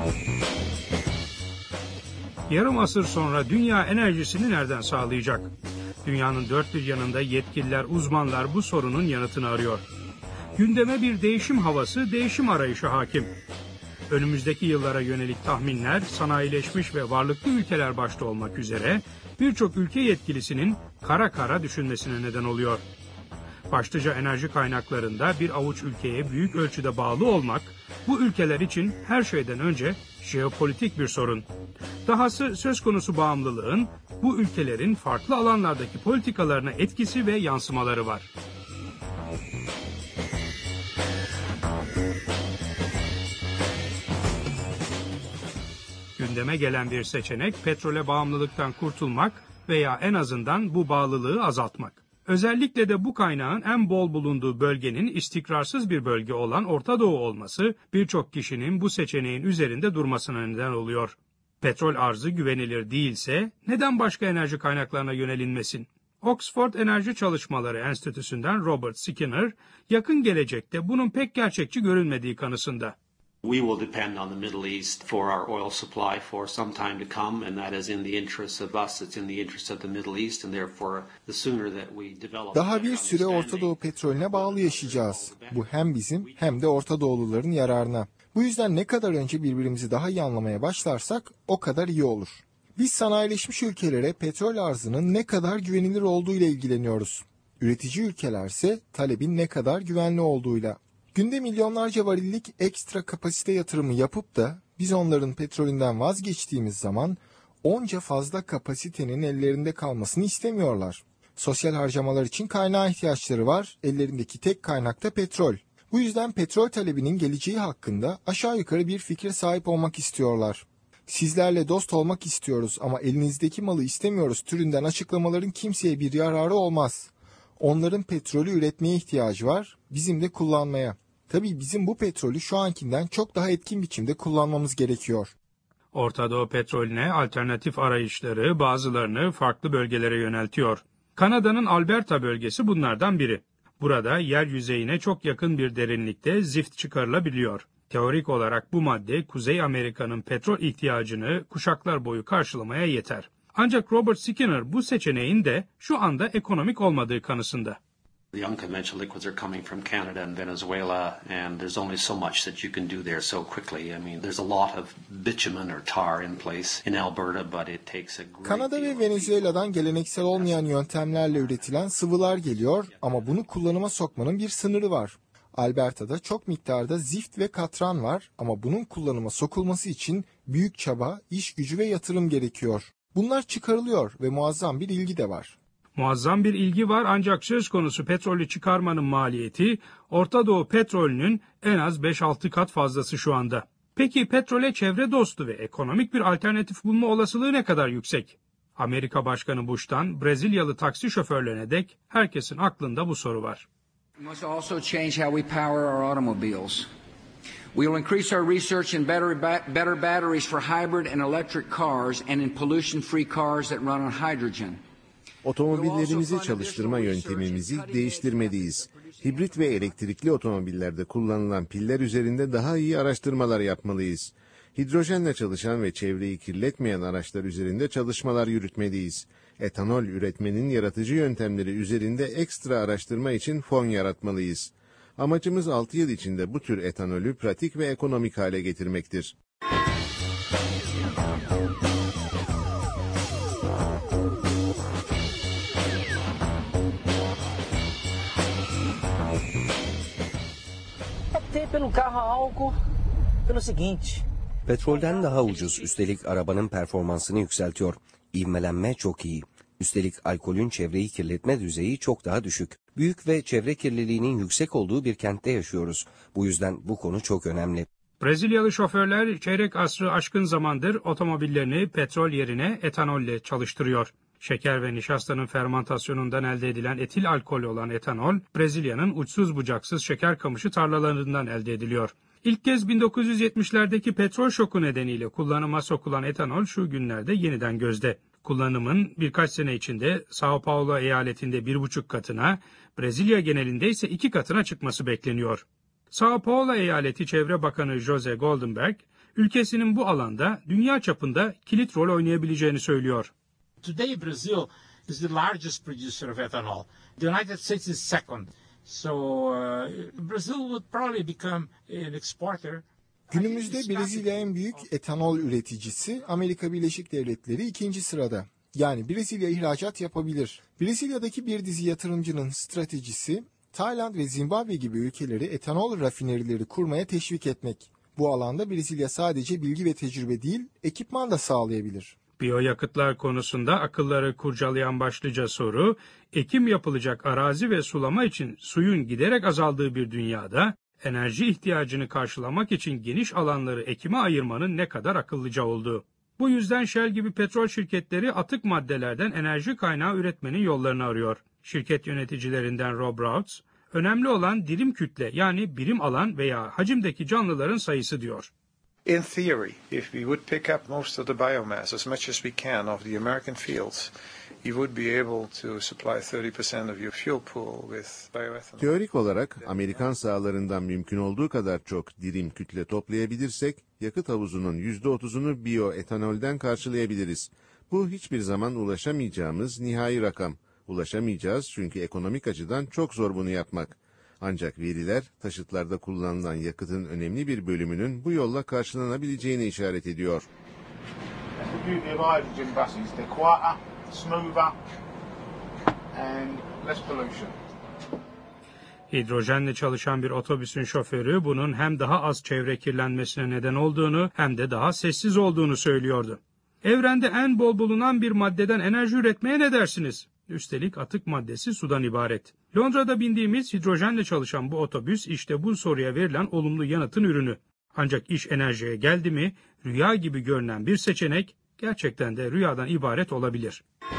Yarım asır sonra dünya enerjisini nereden sağlayacak? Dünyanın dört bir yanında yetkililer, uzmanlar bu sorunun yanıtını arıyor. Gündeme bir değişim havası, değişim arayışı hakim. Önümüzdeki yıllara yönelik tahminler, sanayileşmiş ve varlıklı ülkeler başta olmak üzere birçok ülke yetkilisinin kara kara düşünmesine neden oluyor. Başlıca enerji kaynaklarında bir avuç ülkeye büyük ölçüde bağlı olmak, bu ülkeler için her şeyden önce jeopolitik bir sorun. Dahası söz konusu bağımlılığın bu ülkelerin farklı alanlardaki politikalarına etkisi ve yansımaları var. Gündeme gelen bir seçenek petrole bağımlılıktan kurtulmak veya en azından bu bağlılığı azaltmak. Özellikle de bu kaynağın en bol bulunduğu bölgenin istikrarsız bir bölge olan Orta Doğu olması birçok kişinin bu seçeneğin üzerinde durmasına neden oluyor. Petrol arzı güvenilir değilse neden başka enerji kaynaklarına yönelinmesin? Oxford Enerji Çalışmaları Enstitüsü'nden Robert Skinner, yakın gelecekte bunun pek gerçekçi görünmediği kanısında. We will depend on the Middle East for our oil supply for some time to come, and that is in the interest of us, it's in the interest of the Middle East, and therefore the sooner that we develop... Daha bir süre Orta Doğu petrolüne bağlı yaşayacağız. Bu hem bizim hem de Orta Doğuluların yararına. Bu yüzden ne kadar önce birbirimizi daha iyi anlamaya başlarsak o kadar iyi olur. Biz sanayileşmiş ülkelere petrol arzının ne kadar güvenilir olduğu ile ilgileniyoruz. Üretici ülkelerse talebin ne kadar güvenli olduğuyla. Günde milyonlarca varillik ekstra kapasite yatırımı yapıp da biz onların petrolünden vazgeçtiğimiz zaman onca fazla kapasitenin ellerinde kalmasını istemiyorlar. Sosyal harcamalar için kaynağa ihtiyaçları var, ellerindeki tek kaynak da petrol. Bu yüzden petrol talebinin geleceği hakkında aşağı yukarı bir fikre sahip olmak istiyorlar. Sizlerle dost olmak istiyoruz ama elinizdeki malı istemiyoruz türünden açıklamaların kimseye bir yararı olmaz. Onların petrolü üretmeye ihtiyacı var, bizim de kullanmaya. Tabii bizim bu petrolü şu ankinden çok daha etkin biçimde kullanmamız gerekiyor. Orta Doğu petrolüne alternatif arayışları bazılarını farklı bölgelere yöneltiyor. Kanada'nın Alberta bölgesi bunlardan biri. Burada yer yüzeyine çok yakın bir derinlikte zift çıkarılabiliyor. Teorik olarak bu madde Kuzey Amerika'nın petrol ihtiyacını kuşaklar boyu karşılamaya yeter. Ancak Robert Skinner bu seçeneğin de şu anda ekonomik olmadığı kanısında. The unconventional liquids are coming from Canada and Venezuela, and there's only so much that you can do there so quickly. I mean, there's a lot of bitumen or tar in place in Alberta, but it takes a great Kanada ve Venezuela'dan geleneksel olmayan yöntemlerle üretilen sıvılar geliyor ama bunu kullanıma sokmanın bir sınırı var. Alberta'da çok miktarda zift ve katran var ama bunun kullanıma sokulması için büyük çaba, iş gücü ve yatırım gerekiyor. Bunlar çıkarılıyor ve muazzam bir ilgi de var. Muazzam bir ilgi var ancak söz konusu petrolü çıkarmanın maliyeti Orta Doğu petrolünün en az 5-6 kat fazlası şu anda. Peki petrole çevre dostu ve ekonomik bir alternatif bulma olasılığı ne kadar yüksek? Amerika Başkanı Bush'tan Brezilyalı taksi şoförlerine dek herkesin aklında bu soru var. We must also change how we power our automobiles. We will increase our research in better batteries for hybrid and electric cars and in pollution-free cars that run on hydrogen. Otomobillerimizi çalıştırma yöntemimizi değiştirmeliyiz. Hibrit ve elektrikli otomobillerde kullanılan piller üzerinde daha iyi araştırmalar yapmalıyız. Hidrojenle çalışan ve çevreyi kirletmeyen araçlar üzerinde çalışmalar yürütmeliyiz. Etanol üretmenin yaratıcı yöntemleri üzerinde ekstra araştırma için fon yaratmalıyız. Amacımız 6 yıl içinde bu tür etanolü pratik ve ekonomik hale getirmektir. Petrolden daha ucuz, üstelik arabanın performansını yükseltiyor. İvmelenme çok iyi. Üstelik alkolün çevreyi kirletme düzeyi çok daha düşük. Büyük ve çevre kirliliğinin yüksek olduğu bir kentte yaşıyoruz. Bu yüzden bu konu çok önemli. Brezilyalı şoförler çeyrek asrı aşkın zamandır otomobillerini petrol yerine etanolle çalıştırıyor. Şeker ve nişastanın fermentasyonundan elde edilen etil alkol olan etanol, Brezilya'nın uçsuz bucaksız şeker kamışı tarlalarından elde ediliyor. İlk kez 1970'lerdeki petrol şoku nedeniyle kullanıma sokulan etanol şu günlerde yeniden gözde. Kullanımın birkaç sene içinde Sao Paulo eyaletinde 1,5 katına, Brezilya genelinde ise 2 katına çıkması bekleniyor. Sao Paulo eyaleti Çevre Bakanı Jose Goldenberg, ülkesinin bu alanda dünya çapında kilit rol oynayabileceğini söylüyor. Today Brazil is the largest producer of ethanol. The United States is second. So Brazil would probably become an exporter. Günümüzde Brezilya en büyük etanol üreticisi, Amerika Birleşik Devletleri ikinci sırada. Yani Brezilya ihracat yapabilir. Brezilya'daki bir dizi yatırımcının stratejisi, Tayland ve Zimbabwe gibi ülkeleri etanol rafinerileri kurmaya teşvik etmek. Bu alanda Brezilya sadece bilgi ve tecrübe değil, ekipman da sağlayabilir. Biyoyakıtlar konusunda akılları kurcalayan başlıca soru, ekim yapılacak arazi ve sulama için suyun giderek azaldığı bir dünyada, enerji ihtiyacını karşılamak için geniş alanları ekime ayırmanın ne kadar akıllıca olduğu. Bu yüzden Shell gibi petrol şirketleri atık maddelerden enerji kaynağı üretmenin yollarını arıyor. Şirket yöneticilerinden Rob Routs, önemli olan dirim kütle yani birim alan veya hacimdeki canlıların sayısı diyor. In theory, if we would pick up most of the biomass, as much as we can, of the American fields, you would be able to supply 30% of your fuel pool with bioethanol. Teorik olarak Amerikan sahalarından mümkün olduğu kadar çok dirim kütle toplayabilirsek, yakıt havuzunun %30'unu biyoetanolden karşılayabiliriz. Bu hiçbir zaman ulaşamayacağımız nihai rakam. Ulaşamayacağız çünkü ekonomik açıdan çok zor bunu yapmak. Ancak veriler taşıtlarda kullanılan yakıtın önemli bir bölümünün bu yolla karşılanabileceğini işaret ediyor. Hidrojenle çalışan bir otobüsün şoförü bunun hem daha az çevre kirlenmesine neden olduğunu hem de daha sessiz olduğunu söylüyordu. Evrende en bol bulunan bir maddeden enerji üretmeye ne dersiniz? Üstelik atık maddesi sudan ibaret. Londra'da bindiğimiz hidrojenle çalışan bu otobüs işte bu soruya verilen olumlu yanıtın ürünü. Ancak iş enerjiye geldi mi rüya gibi görünen bir seçenek gerçekten de rüyadan ibaret olabilir.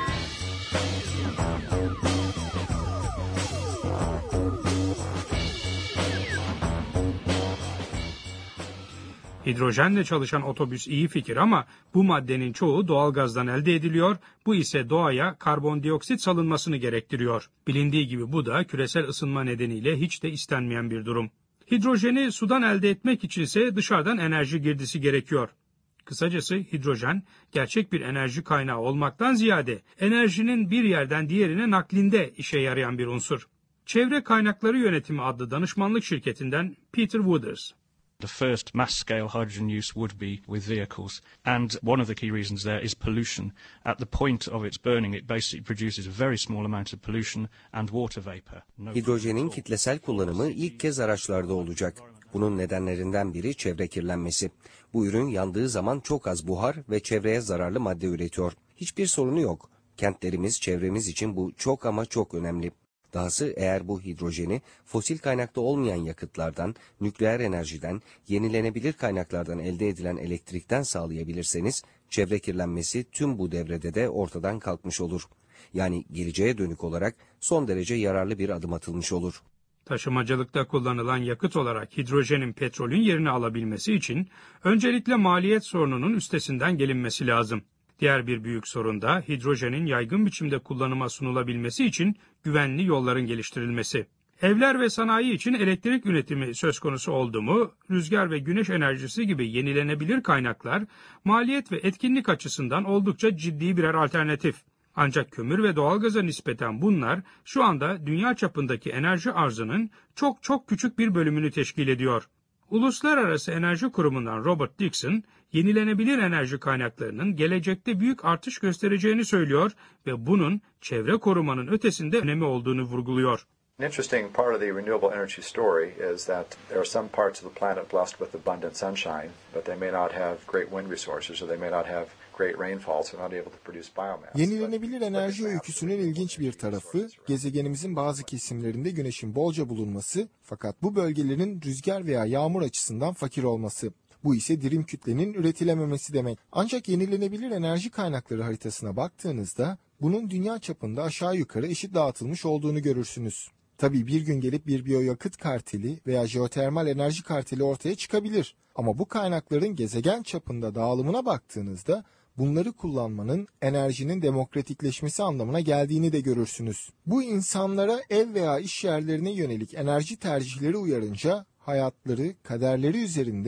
Hidrojenle çalışan otobüs iyi fikir ama bu maddenin çoğu doğalgazdan elde ediliyor, bu ise doğaya karbondioksit salınmasını gerektiriyor. Bilindiği gibi bu da küresel ısınma nedeniyle hiç de istenmeyen bir durum. Hidrojeni sudan elde etmek için ise dışarıdan enerji girdisi gerekiyor. Kısacası hidrojen gerçek bir enerji kaynağı olmaktan ziyade enerjinin bir yerden diğerine naklinde işe yarayan bir unsur. Çevre Kaynakları Yönetimi adlı danışmanlık şirketinden Peter Wooders. The first mass-scale hydrogen use would be with vehicles, and one of the key reasons there is pollution. At the point of its burning, it basically produces a very small amount of pollution and water vapor. Hidrojenin kitlesel kullanımı ilk kez araçlarda olacak. Bunun nedenlerinden biri çevre kirlenmesi. Bu ürün yandığı zaman çok az buhar ve çevreye zararlı madde üretiyor. Hiçbir sorunu yok. Kentlerimiz, çevremiz için bu çok ama çok önemli. Dahası eğer bu hidrojeni fosil kaynakta olmayan yakıtlardan, nükleer enerjiden, yenilenebilir kaynaklardan elde edilen elektrikten sağlayabilirseniz, çevre kirlenmesi tüm bu devrede de ortadan kalkmış olur. Yani geleceğe dönük olarak son derece yararlı bir adım atılmış olur. Taşımacılıkta kullanılan yakıt olarak hidrojenin petrolün yerini alabilmesi için öncelikle maliyet sorununun üstesinden gelinmesi lazım. Diğer bir büyük sorun da hidrojenin yaygın biçimde kullanıma sunulabilmesi için güvenli yolların geliştirilmesi. Evler ve sanayi için elektrik üretimi söz konusu oldu mu, rüzgar ve güneş enerjisi gibi yenilenebilir kaynaklar maliyet ve etkinlik açısından oldukça ciddi birer alternatif. Ancak kömür ve doğalgaza nispeten bunlar şu anda dünya çapındaki enerji arzının çok küçük bir bölümünü teşkil ediyor. Uluslararası Enerji Kurumu'ndan Robert Dixon, yenilenebilir enerji kaynaklarının gelecekte büyük artış göstereceğini söylüyor ve bunun çevre korumanın ötesinde önemi olduğunu vurguluyor. An interesting part of the renewable energy story is that there are some parts of the planet blessed with abundant sunshine, but they may not have great wind resources or they may not have great rainfalls, so not able to produce biomass. Yenilenebilir enerji öyküsünün ilginç bir tarafı, gezegenimizin bazı kesimlerinde güneşin bolca bulunması, fakat bu bölgelerin rüzgar veya yağmur açısından fakir olması. Bu ise dirim kütlenin üretilememesi demek. Ancak yenilenebilir enerji kaynakları haritasına baktığınızda, bunun dünya çapında aşağı yukarı eşit dağıtılmış olduğunu görürsünüz. Tabii bir gün gelip bir biyoyakıt karteli veya jeotermal enerji karteli ortaya çıkabilir. Ama bu kaynakların gezegen çapında dağılımına baktığınızda bunları kullanmanın enerjinin demokratikleşmesi anlamına geldiğini de görürsünüz. Bu insanlara ev veya iş yerlerine yönelik enerji tercihleri uyarınca hayatları, kaderleri üzerinde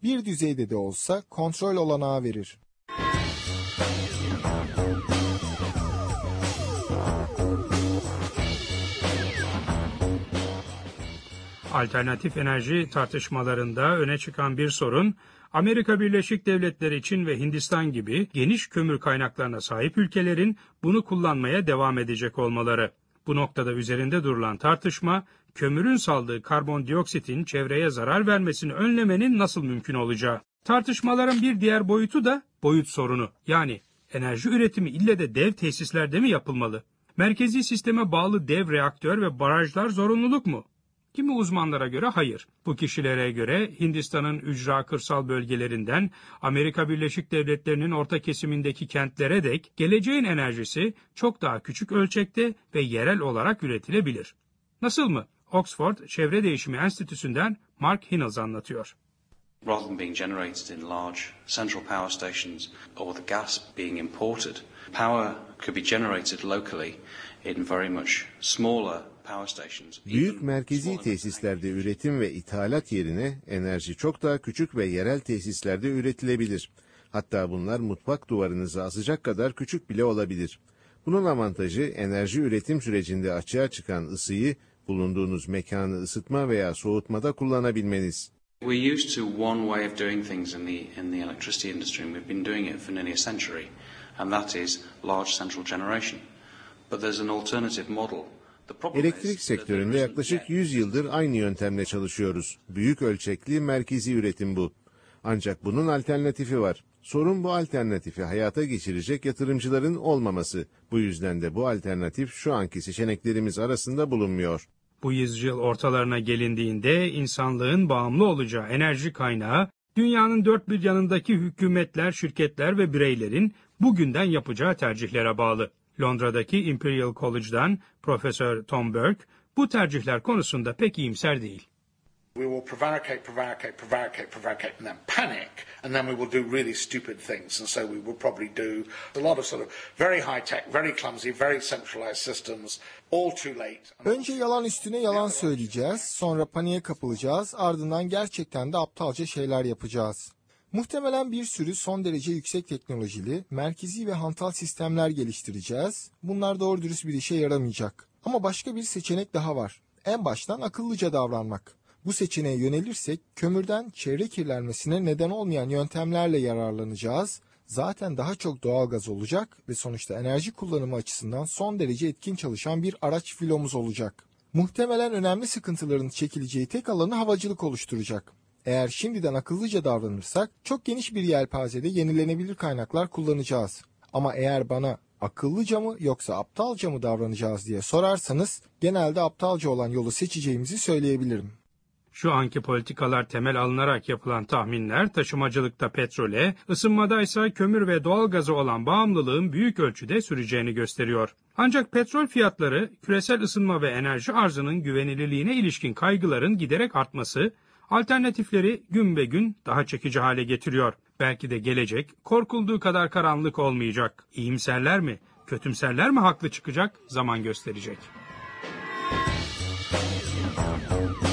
bir düzeyde de olsa kontrol olanağı verir. Alternatif enerji tartışmalarında öne çıkan bir sorun, Amerika Birleşik Devletleri, Çin ve Hindistan gibi geniş kömür kaynaklarına sahip ülkelerin bunu kullanmaya devam edecek olmaları. Bu noktada üzerinde durulan tartışma, kömürün saldığı karbondioksitin çevreye zarar vermesini önlemenin nasıl mümkün olacağı. Tartışmaların bir diğer boyutu da boyut sorunu. Yani enerji üretimi ille de dev tesislerde mi yapılmalı? Merkezi sisteme bağlı dev reaktör ve barajlar zorunluluk mu? Kimi uzmanlara göre hayır. Bu kişilere göre Hindistan'ın ücra kırsal bölgelerinden Amerika Birleşik Devletleri'nin orta kesimindeki kentlere dek geleceğin enerjisi çok daha küçük ölçekte ve yerel olarak üretilebilir. Nasıl mı? Oxford Çevre Değişimi Enstitüsü'nden Mark Hinels anlatıyor. Rather than being generated in large central power stations or the gas being imported, power could be generated locally in very much smaller power stations. Büyük merkezi tesislerde üretim ve ithalat yerine enerji çok daha küçük ve yerel tesislerde üretilebilir. Hatta bunlar mutfak duvarınızı asacak kadar küçük bile olabilir. Bunun avantajı enerji üretim sürecinde açığa çıkan ısıyı bulunduğunuz mekanı ısıtma veya soğutmada kullanabilmeniz. We're used to one way of doing things in the electricity industry, and we've been doing it for nearly a century, and that is large central generation. But there's an alternative model. Elektrik sektöründe yaklaşık 100 yıldır aynı yöntemle çalışıyoruz. Büyük ölçekli merkezi üretim bu. Ancak bunun alternatifi var. Sorun bu alternatifi hayata geçirecek yatırımcıların olmaması. Bu yüzden de bu alternatif şu anki seçeneklerimiz arasında bulunmuyor. Bu yüzyıl ortalarına gelindiğinde insanlığın bağımlı olacağı enerji kaynağı, dünyanın dört bir yanındaki hükümetler, şirketler ve bireylerin bugünden yapacağı tercihlere bağlı. Londra'daki Imperial College'dan Profesör Tom Burke bu tercihler konusunda pek iyimser değil. We will prevaricate and then panic, and then we will do really stupid things. And so we will probably do a lot of sort of very high-tech, very clumsy, very centralized systems, all too late. Önce yalan üstüne yalan söyleyeceğiz, sonra paniğe kapılacağız, ardından gerçekten de aptalca şeyler yapacağız. Muhtemelen bir sürü son derece yüksek teknolojili, merkezi ve hantal sistemler geliştireceğiz. Bunlar doğru dürüst bir işe yaramayacak. Ama başka bir seçenek daha var. En baştan akıllıca davranmak. Bu seçeneğe yönelirsek kömürden çevre kirlenmesine neden olmayan yöntemlerle yararlanacağız. Zaten daha çok doğalgaz olacak ve sonuçta enerji kullanımı açısından son derece etkin çalışan bir araç filomuz olacak. Muhtemelen önemli sıkıntıların çekileceği tek alanı havacılık oluşturacak. Eğer şimdiden akıllıca davranırsak çok geniş bir yelpazede yenilenebilir kaynaklar kullanacağız. Ama eğer bana akıllıca mı yoksa aptalca mı davranacağız diye sorarsanız genelde aptalca olan yolu seçeceğimizi söyleyebilirim. Şu anki politikalar temel alınarak yapılan tahminler taşımacılıkta petrole, ısınmadaysa kömür ve doğalgaza olan bağımlılığın büyük ölçüde süreceğini gösteriyor. Ancak petrol fiyatları, küresel ısınma ve enerji arzının güvenilirliğine ilişkin kaygıların giderek artması, alternatifleri gün be gün daha çekici hale getiriyor. Belki de gelecek korkulduğu kadar karanlık olmayacak. İyimserler mi, kötümserler mi haklı çıkacak zaman gösterecek.